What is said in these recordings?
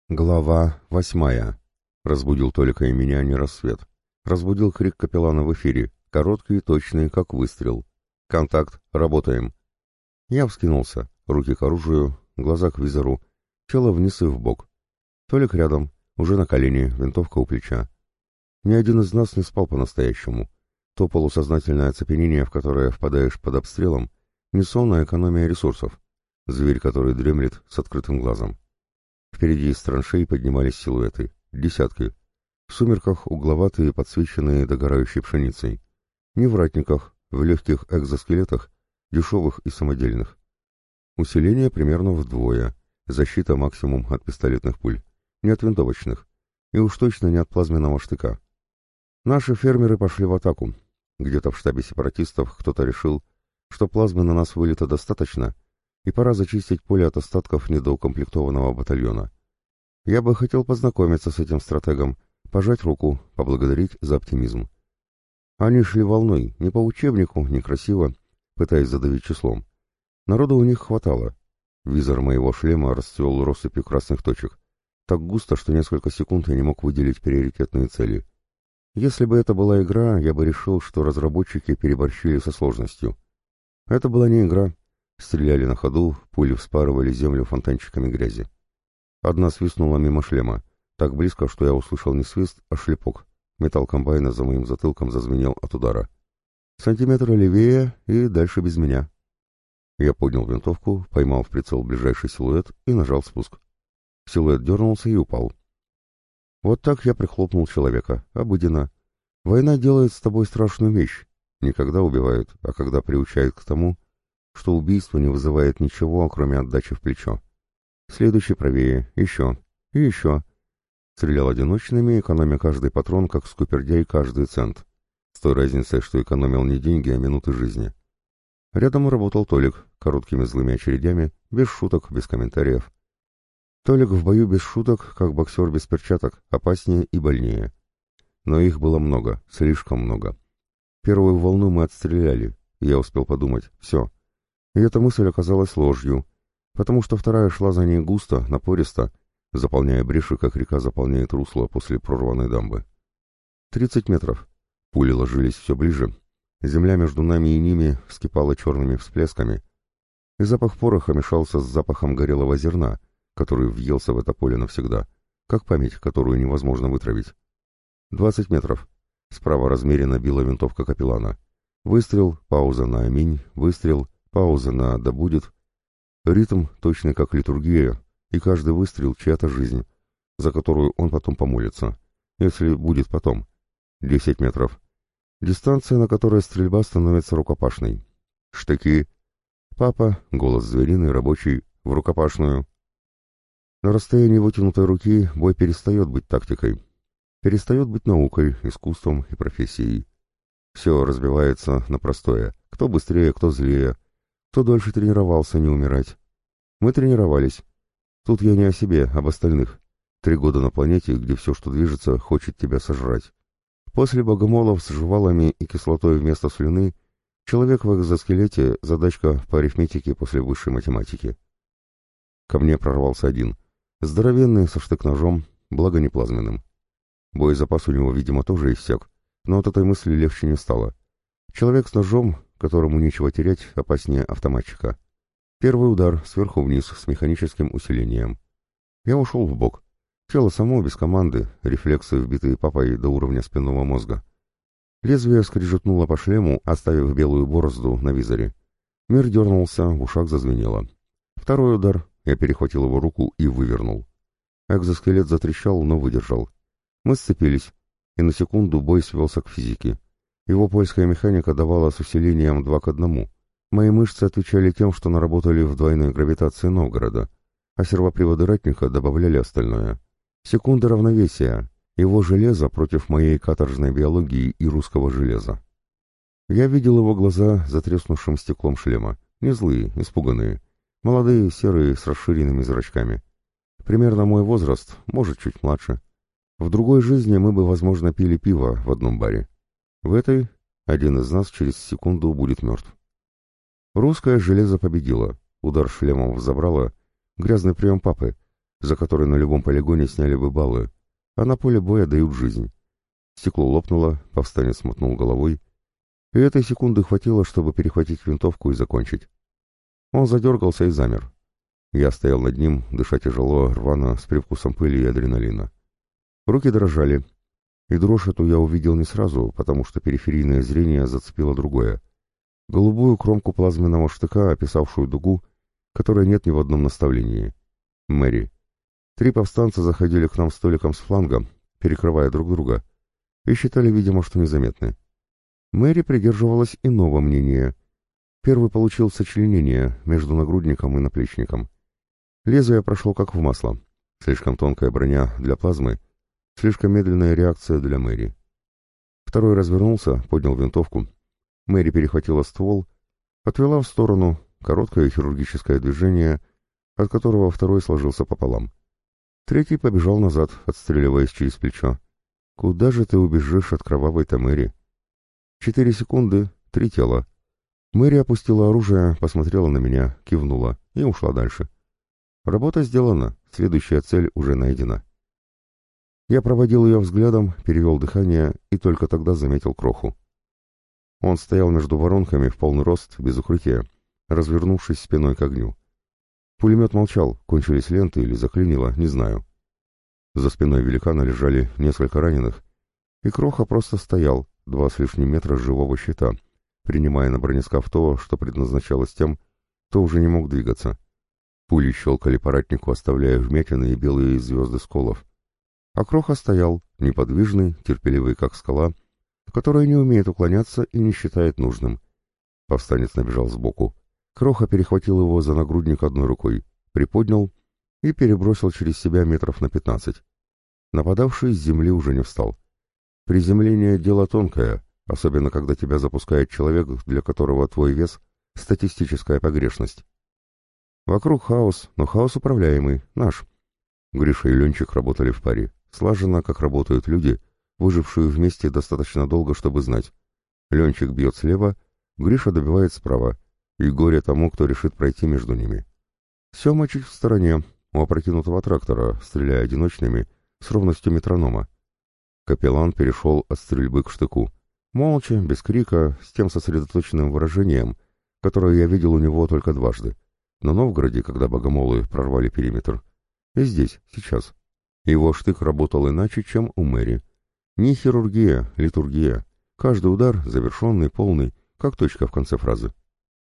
Глава 8. Разбудил Толика и меня не рассвет. Разбудил крик капеллана в эфире, короткий и точный, как выстрел. «Контакт, работаем!» Я вскинулся, руки к оружию, глаза к визору, тело вниз и вбок. Толик рядом, уже на колени, винтовка у плеча. Ни один из нас не спал по-настоящему. То полусознательное оцепенение, в которое впадаешь под обстрелом, не сон, а экономия ресурсов. Зверь, который дремлет с открытым глазом. Впереди из траншей поднимались силуэты. Десятки. В сумерках угловатые, подсвеченные догорающей пшеницей. Не в ратниках, в легких экзоскелетах, дешевых и самодельных. Усиление примерно вдвое. Защита максимум от пистолетных пуль. Не от винтовочных. И уж точно не от плазменного штыка. Наши фермеры пошли в атаку. Где-то в штабе сепаратистов кто-то решил, что плазмы на нас вылито достаточно, и пора зачистить поле от остатков недоукомплектованного батальона. Я бы хотел познакомиться с этим стратегом, пожать руку, поблагодарить за оптимизм. Они шли волной, не по учебнику, не красиво, пытаясь задавить числом. Народу у них хватало. Визор моего шлема расцвел россыпью красных точек. Так густо, что несколько секунд я не мог выделить приоритетные цели. Если бы это была игра, я бы решил, что разработчики переборщили со сложностью. Это была не игра. Стреляли на ходу, пули вспарывали землю фонтанчиками грязи. Одна свистнула мимо шлема, так близко, что я услышал не свист, а шлепок. Металл комбайна за моим затылком зазвенел от удара. Сантиметр левее и дальше без меня. Я поднял винтовку, поймал в прицел ближайший силуэт и нажал спуск. Силуэт дернулся и упал. Вот так я прихлопнул человека. Обыденно. Война делает с тобой страшную вещь. Не когда убивают, а когда приучают к тому, что убийство не вызывает ничего, кроме отдачи в плечо. Следующий правее, еще и еще. Стрелял одиночными, экономя каждый патрон, как скупердяй каждый цент. С той разницей, что экономил не деньги, а минуты жизни. Рядом работал Толик, короткими злыми очередями, без шуток, без комментариев. Толик в бою без шуток, как боксер без перчаток, опаснее и больнее. Но их было много, слишком много. Первую волну мы отстреляли, и я успел подумать, все. И эта мысль оказалась ложью, потому что вторая шла за ней густо, напористо, заполняя бреши, как река заполняет русло после прорванной дамбы. 30 метров. Пули ложились все ближе. Земля между нами и ними вскипала черными всплесками, и запах пороха мешался с запахом горелого зерна, который въелся в это поле навсегда, как память, которую невозможно вытравить. 20 метров. Справа размеренно била винтовка капеллана. Выстрел, пауза на аминь, выстрел, пауза на «да будет». Ритм точный, как литургия, и каждый выстрел чья-то жизнь, за которую он потом помолится, если будет потом. 10 метров. Дистанция, на которой стрельба становится рукопашной. Штыки. Папа, голос звериный, рабочий, в рукопашную. На расстоянии вытянутой руки бой перестает быть тактикой. Перестает быть наукой, искусством и профессией. Все разбивается на простое. Кто быстрее, кто злее. Кто дольше тренировался не умирать. Мы тренировались. Тут я не о себе, об остальных. 3 года на планете, где все, что движется, хочет тебя сожрать. После богомолов с жвалами и кислотой вместо слюны, человек в экзоскелете — задачка по арифметике после высшей математики. Ко мне прорвался один. Здоровенный, со штык-ножом, благо не плазменным. Боезапас у него, видимо, тоже иссяк, но от этой мысли легче не стало. Человек с ножом, которому нечего терять, опаснее автоматчика. Первый удар, сверху вниз, с механическим усилением. Я ушел в бок. Тело само, без команды, рефлексы, вбитые папой до уровня спинного мозга. Лезвие скрежетнуло по шлему, оставив белую борозду на визоре. Мир дернулся, в ушах зазвенело. Второй удар, я перехватил его руку и вывернул. Экзоскелет затрещал, но выдержал. Мы сцепились, и на секунду бой свелся к физике. Его польская механика давала с усилением 2:1. Мои мышцы отвечали тем, что наработали в двойной гравитации Новгорода, а сервоприводы ратника добавляли остальное. Секунды равновесия, его железо против моей каторжной биологии и русского железа. Я видел его глаза за треснувшим стеклом шлема, не злые, испуганные, молодые, серые, с расширенными зрачками. Примерно мой возраст, может, чуть младше. В другой жизни мы бы, возможно, пили пиво в одном баре. В этой один из нас через секунду будет мертв. Русское железо победило, удар шлемом взобрало, грязный прием папы, за который на любом полигоне сняли бы баллы, а на поле боя дают жизнь. Стекло лопнуло, повстанец мотнул головой, и этой секунды хватило, чтобы перехватить винтовку и закончить. Он задергался и замер. Я стоял над ним, дыша тяжело, рвано, с привкусом пыли и адреналина. Руки дрожали, и дрожь эту я увидел не сразу, потому что периферийное зрение зацепило другое. Голубую кромку плазменного штыка, описавшую дугу, которой нет ни в одном наставлении. Мэри. 3 повстанца заходили к нам столиком с фланга, перекрывая друг друга, и считали, видимо, что незаметны. Мэри придерживалась иного мнения. Первый получил сочленение между нагрудником и наплечником. Лезвие прошло как в масло. Слишком тонкая броня для плазмы, слишком медленная реакция для Мэри. Второй развернулся, поднял винтовку. Мэри перехватила ствол, отвела в сторону, короткое хирургическое движение, от которого второй сложился пополам. Третий побежал назад, отстреливаясь через плечо. «Куда же ты убежишь от кровавой-то Мэри?» 4 секунды, 3 тела. Мэри опустила оружие, посмотрела на меня, кивнула и ушла дальше. Работа сделана, следующая цель уже найдена. Я проводил ее взглядом, перевел дыхание и только тогда заметил Кроху. Он стоял между воронками в полный рост, без укрытия, развернувшись спиной к огню. Пулемет молчал, кончились ленты или заклинило, не знаю. За спиной великана лежали несколько раненых, и Кроха просто стоял, 2 с лишним метра живого щита, принимая на бронескаф то, что предназначалось тем, кто уже не мог двигаться. Пули щелкали по ратнику, оставляя вмятины и белые звезды сколов. А Кроха стоял, неподвижный, терпеливый, как скала, которая не умеет уклоняться и не считает нужным. Повстанец набежал сбоку. Кроха перехватил его за нагрудник одной рукой, приподнял и перебросил через себя метров на 15. Нападавший с земли уже не встал. Приземление — дело тонкое, особенно когда тебя запускает человек, для которого твой вес — статистическая погрешность. Вокруг хаос, но хаос управляемый, наш. Гриша и Ленчик работали в паре, слаженно, как работают люди, выжившие вместе достаточно долго, чтобы знать. Ленчик бьет слева, Гриша добивает справа, и горе тому, кто решит пройти между ними. Сема чуть в стороне, у опрокинутого трактора, стреляя одиночными, с ровностью метронома. Капеллан перешел от стрельбы к штыку. Молча, без крика, с тем сосредоточенным выражением, которое я видел у него только дважды. На Новгороде, когда богомолы прорвали периметр. И здесь, сейчас. Его штык работал иначе, чем у Мэри. Не хирургия, литургия. Каждый удар завершенный, полный, как точка в конце фразы.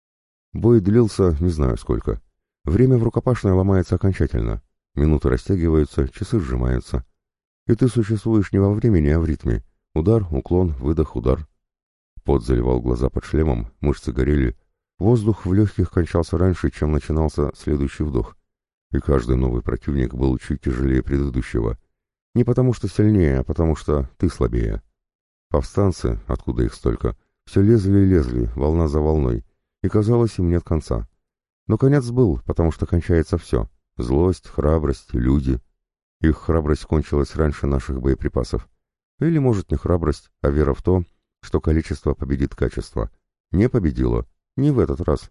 Бой длился не знаю сколько. Время в рукопашной ломается окончательно. Минуты растягиваются, часы сжимаются. И ты существуешь не во времени, а в ритме. Удар, уклон, выдох, удар. Пот заливал глаза под шлемом, мышцы горели. Воздух в легких кончался раньше, чем начинался следующий вдох. И каждый новый противник был чуть тяжелее предыдущего. Не потому что сильнее, а потому что ты слабее. Повстанцы, откуда их столько, все лезли и лезли, волна за волной, и казалось, им нет конца. Но конец был, потому что кончается все. Злость, храбрость, люди. Их храбрость кончилась раньше наших боеприпасов. Или, может, не храбрость, а вера в то, что количество победит качество. Не победило. Не в этот раз.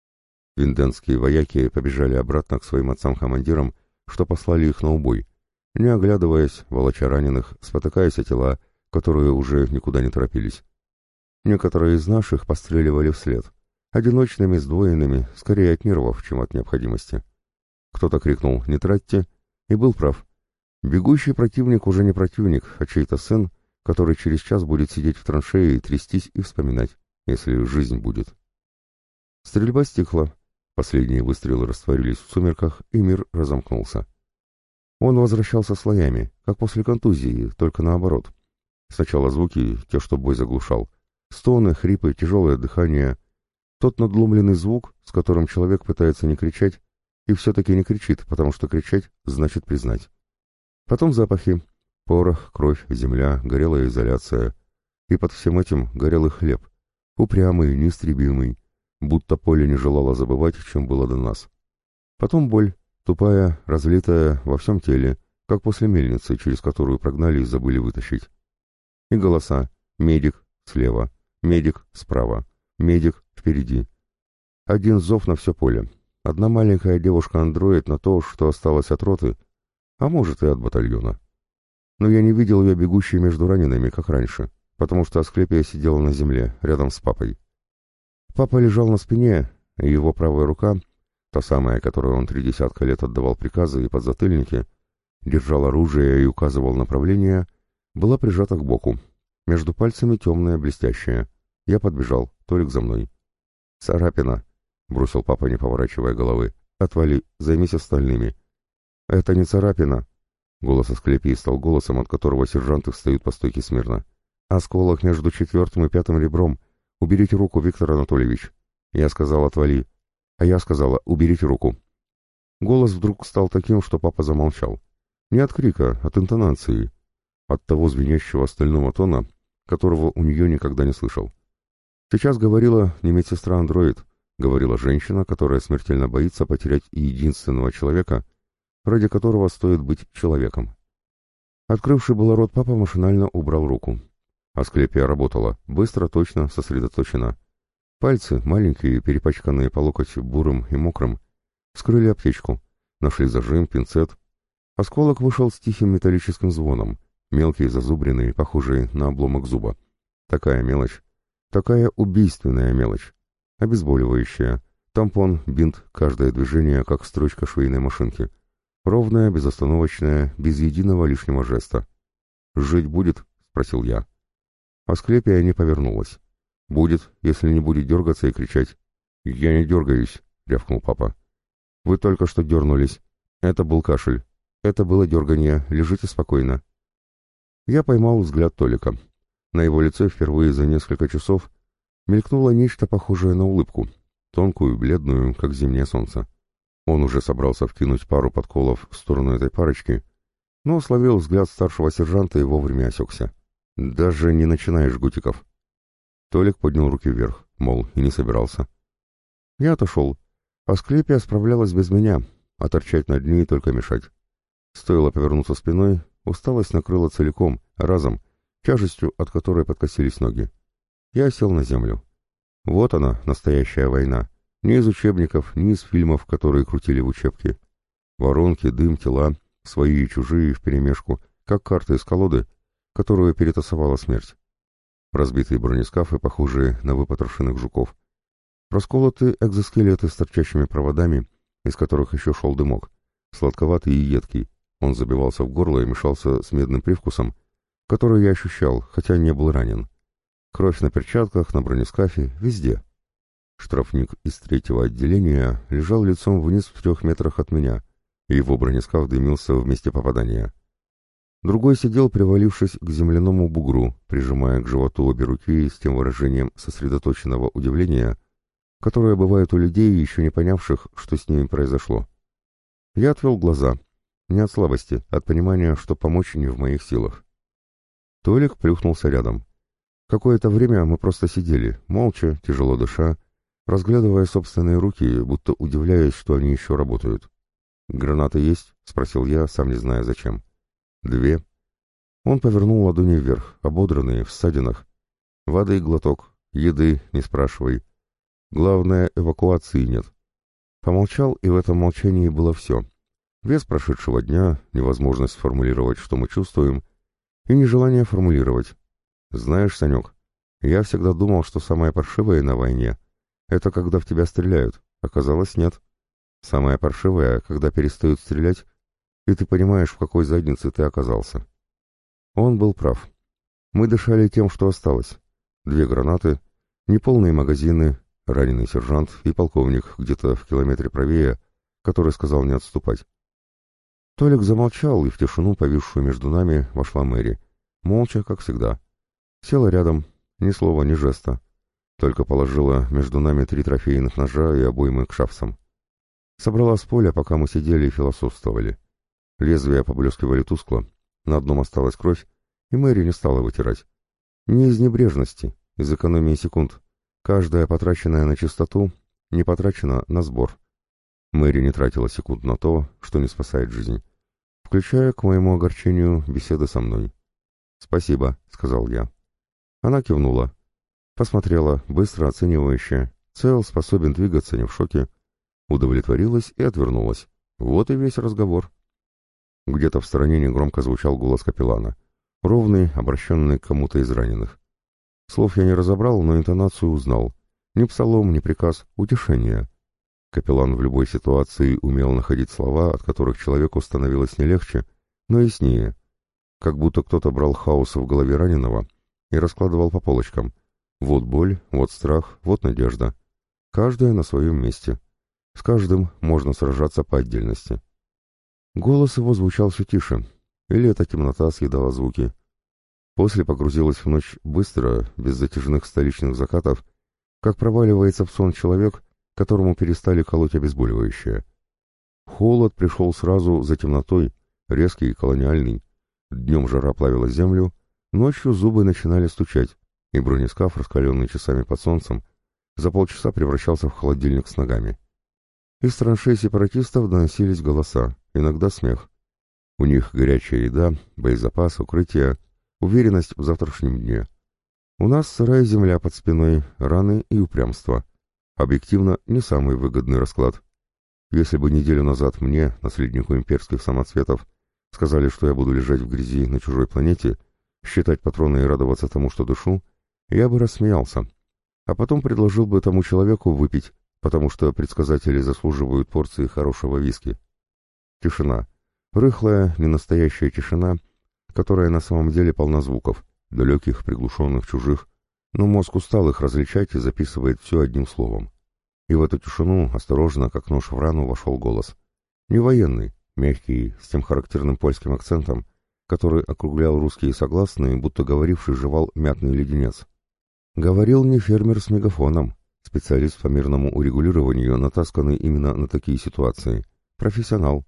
Винденские вояки побежали обратно к своим отцам-командирам, что послали их на убой, не оглядываясь, волоча раненых, спотыкаясь о тела, которые уже никуда не торопились. Некоторые из наших постреливали вслед, одиночными, сдвоенными, скорее от нервов, чем от необходимости. Кто-то крикнул «Не тратьте!» и был прав. Бегущий противник уже не противник, а чей-то сын, который через час будет сидеть в траншее и трястись и вспоминать, если жизнь будет. Стрельба стихла, последние выстрелы растворились в сумерках, и мир разомкнулся. Он возвращался слоями, как после контузии, только наоборот. Сначала звуки, те, что бой заглушал. Стоны, хрипы, тяжелое дыхание. Тот надломленный звук, с которым человек пытается не кричать, и все-таки не кричит, потому что кричать значит признать. Потом запахи. Порох, кровь, земля, горелая изоляция. И под всем этим горелый хлеб. Упрямый, неистребимый. Будто поле не желало забывать, чем было до нас. Потом боль, тупая, разлитая во всем теле, как после мельницы, через которую прогнали и забыли вытащить. И голоса. Медик слева, медик справа, медик впереди. Один зов на все поле. Одна маленькая девушка-андроид на то, что осталось от роты, а может и от батальона. Но я не видел ее бегущей между ранеными, как раньше, потому что Асклепия сидела на земле, рядом с папой. Папа лежал на спине, и его правая рука, та самая, которой он 30 лет отдавал приказы и подзатыльники, держал оружие и указывал направление, была прижата к боку. Между пальцами темная, блестящая. Я подбежал, Толик за мной. «Царапина», — бросил папа, не поворачивая головы. «Отвали, займись остальными». «Это не царапина», — голос Асклепии стал голосом, от которого сержанты встают по стойке смирно. «Осколок между 4-м и 5-м ребром. Уберите руку, Виктор Анатольевич». Я сказал «отвали», а я сказала «уберите руку». Голос вдруг стал таким, что папа замолчал. Не от крика, от интонации, от того звенящего стального тона, которого у нее никогда не слышал. Сейчас говорила не медсестра-андроид, говорила женщина, которая смертельно боится потерять единственного человека, ради которого стоит быть человеком. Открывший было рот папа машинально убрал руку. Асклепия работала, быстро, точно, сосредоточена. Пальцы, маленькие, перепачканные по локоть бурым и мокрым, вскрыли аптечку, нашли зажим, пинцет. Осколок вышел с тихим металлическим звоном, мелкий, зазубренный, похожий на обломок зуба. Такая мелочь, такая убийственная мелочь. Обезболивающая, тампон, бинт, каждое движение, как строчка швейной машинки. Ровная, безостановочная, без единого лишнего жеста. «Жить будет?» — спросил я. Асклепия не повернулась. «Будет, если не будет дергаться и кричать». «Я не дергаюсь», — рявкнул папа. «Вы только что дернулись. Это был кашель. Это было дерганье. Лежите спокойно». Я поймал взгляд Толика. На его лице впервые за несколько часов мелькнуло нечто похожее на улыбку, тонкую, бледную, как зимнее солнце. Он уже собрался вкинуть пару подколов в сторону этой парочки, но словил взгляд старшего сержанта и вовремя осекся. «Даже не начинаешь, Гутиков». Толик поднял руки вверх, мол, и не собирался. Я отошел. Асклепия справлялась без меня, а торчать над ней только мешать. Стоило повернуться спиной, усталость накрыла целиком, разом, тяжестью, от которой подкосились ноги. Я сел на землю. Вот она, настоящая война. Ни из учебников, ни из фильмов, которые крутили в учебке. Воронки, дым, тела, свои и чужие вперемешку, как карты из колоды, которую перетасовала смерть. Разбитые бронескафы, похожие на выпотрошенных жуков. Расколотые экзоскелеты с торчащими проводами, из которых еще шел дымок. Сладковатый и едкий. Он забивался в горло и мешался с медным привкусом, который я ощущал, хотя не был ранен. Кровь на перчатках, на бронескафе, везде. Штрафник из 3-го отделения лежал лицом вниз в 3 метрах от меня, и его бронескаф дымился в месте попадания. Другой сидел, привалившись к земляному бугру, прижимая к животу обе руки с тем выражением сосредоточенного удивления, которое бывает у людей, еще не понявших, что с ними произошло. Я отвел глаза. Не от слабости, от понимания, что помочь не в моих силах. Толик плюхнулся рядом. Какое-то время мы просто сидели, молча, тяжело дыша, разглядывая собственные руки, будто удивляясь, что они еще работают. «Гранаты есть?» — спросил я, сам не зная зачем. 2. Он повернул ладони вверх, ободранные, в ссадинах. «Воды глоток, еды не спрашивай. Главное, эвакуации нет». Помолчал, и в этом молчании было все. Вес прошедшего дня, невозможность сформулировать, что мы чувствуем, и нежелание формулировать. «Знаешь, Санек, я всегда думал, что самое паршивое на войне — это когда в тебя стреляют. Оказалось, нет. Самое паршивое, когда перестают стрелять, и ты понимаешь, в какой заднице ты оказался». Он был прав. Мы дышали тем, что осталось. 2 гранаты, неполные магазины, раненый сержант и полковник где-то в километре правее, который сказал не отступать. Толик замолчал, и в тишину, повисшую между нами, вошла Мэри. Молча, как всегда. Села рядом, ни слова, ни жеста. Только положила между нами 3 трофейных ножа и обоймы к шафсам. Собрала с поля, пока мы сидели и философствовали. Лезвия поблескивали тускло, на одном осталась кровь, и Мэри не стала вытирать. Не из небрежности, из экономии секунд. Каждая потраченная на чистоту не потрачена на сбор. Мэри не тратила секунд на то, что не спасает жизнь, включая, к моему огорчению, беседы со мной. «Спасибо», — сказал я. Она кивнула. Посмотрела, быстро оценивающе. Цел, способен двигаться, не в шоке. Удовлетворилась и отвернулась. Вот и весь разговор. Где-то в стороне негромко звучал голос капеллана, ровный, обращенный к кому-то из раненых. Слов я не разобрал, но интонацию узнал. Ни псалом, ни приказ, утешение. Капеллан в любой ситуации умел находить слова, от которых человеку становилось не легче, но яснее. Как будто кто-то брал хаос в голове раненого и раскладывал по полочкам. Вот боль, вот страх, вот надежда. Каждая на своем месте. С каждым можно сражаться по отдельности. Голос его звучал все тише, или эта темнота съедала звуки. После погрузилась в ночь быстро, без затяжных столичных закатов, как проваливается в сон человек, которому перестали колоть обезболивающее. Холод пришел сразу за темнотой, резкий и колониальный. Днем жара плавила землю, ночью зубы начинали стучать, и бронескаф, раскаленный часами под солнцем, за полчаса превращался в холодильник с ногами. Из траншей сепаратистов доносились голоса, иногда смех. У них горячая еда, боезапас, укрытие, уверенность в завтрашнем дне. У нас сырая земля под спиной, раны и упрямство. Объективно, не самый выгодный расклад. Если бы неделю назад мне, наследнику имперских самоцветов, сказали, что я буду лежать в грязи на чужой планете, считать патроны и радоваться тому, что дышу, я бы рассмеялся. А потом предложил бы тому человеку выпить, потому что предсказатели заслуживают порции хорошего виски. Тишина. Рыхлая, ненастоящая тишина, которая на самом деле полна звуков, далеких, приглушенных, чужих, но мозг устал их различать и записывает все одним словом. И в эту тишину, осторожно, как нож в рану, вошел голос. Не военный, мягкий, с тем характерным польским акцентом, который округлял русские согласные, будто говоривший жевал мятный леденец. Говорил не фермер с мегафоном, специалист по мирному урегулированию, натасканный именно на такие ситуации. Профессионал.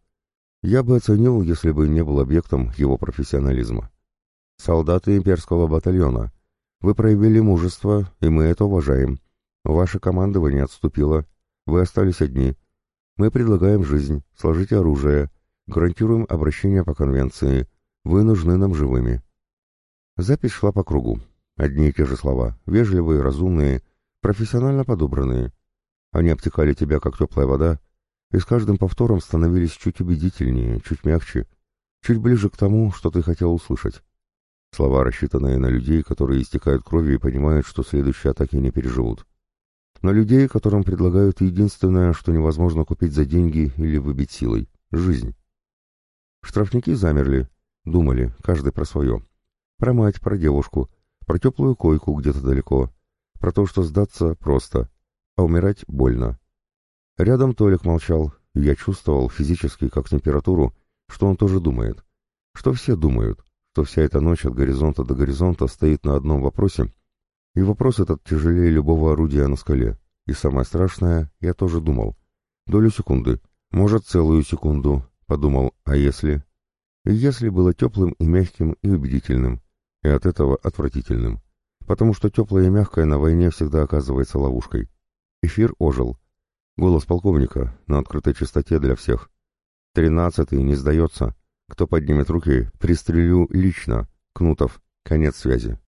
Я бы оценил, если бы не был объектом его профессионализма. Солдаты имперского батальона, вы проявили мужество, и мы это уважаем. Ваше командование отступило, вы остались одни. Мы предлагаем жизнь, сложите оружие, гарантируем обращение по конвенции. Вы нужны нам живыми. Запись шла по кругу. Одни и те же слова, вежливые, разумные, профессионально подобранные. Они обтекали тебя, как теплая вода, и с каждым повтором становились чуть убедительнее, чуть мягче, чуть ближе к тому, что ты хотел услышать. Слова, рассчитанные на людей, которые истекают кровью и понимают, что следующие атаки не переживут. На людей, которым предлагают единственное, что невозможно купить за деньги или выбить силой — жизнь. Штрафники замерли, думали, каждый про свое. Про мать, про девушку, про теплую койку где-то далеко, про то, что сдаться просто, а умирать больно. Рядом Толик молчал, и я чувствовал физически, как температуру, что он тоже думает, что все думают, что вся эта ночь от горизонта до горизонта стоит на одном вопросе, и вопрос этот тяжелее любого орудия на скале. И самое страшное, я тоже думал. Долю секунды, может, целую секунду, подумал, а если? И если было теплым и мягким и убедительным, и от этого отвратительным. Потому что теплое и мягкое на войне всегда оказывается ловушкой. Эфир ожил. Голос полковника на открытой частоте для всех. 13-й не сдается. Кто поднимет руки, пристрелю лично. Кнутов. Конец связи.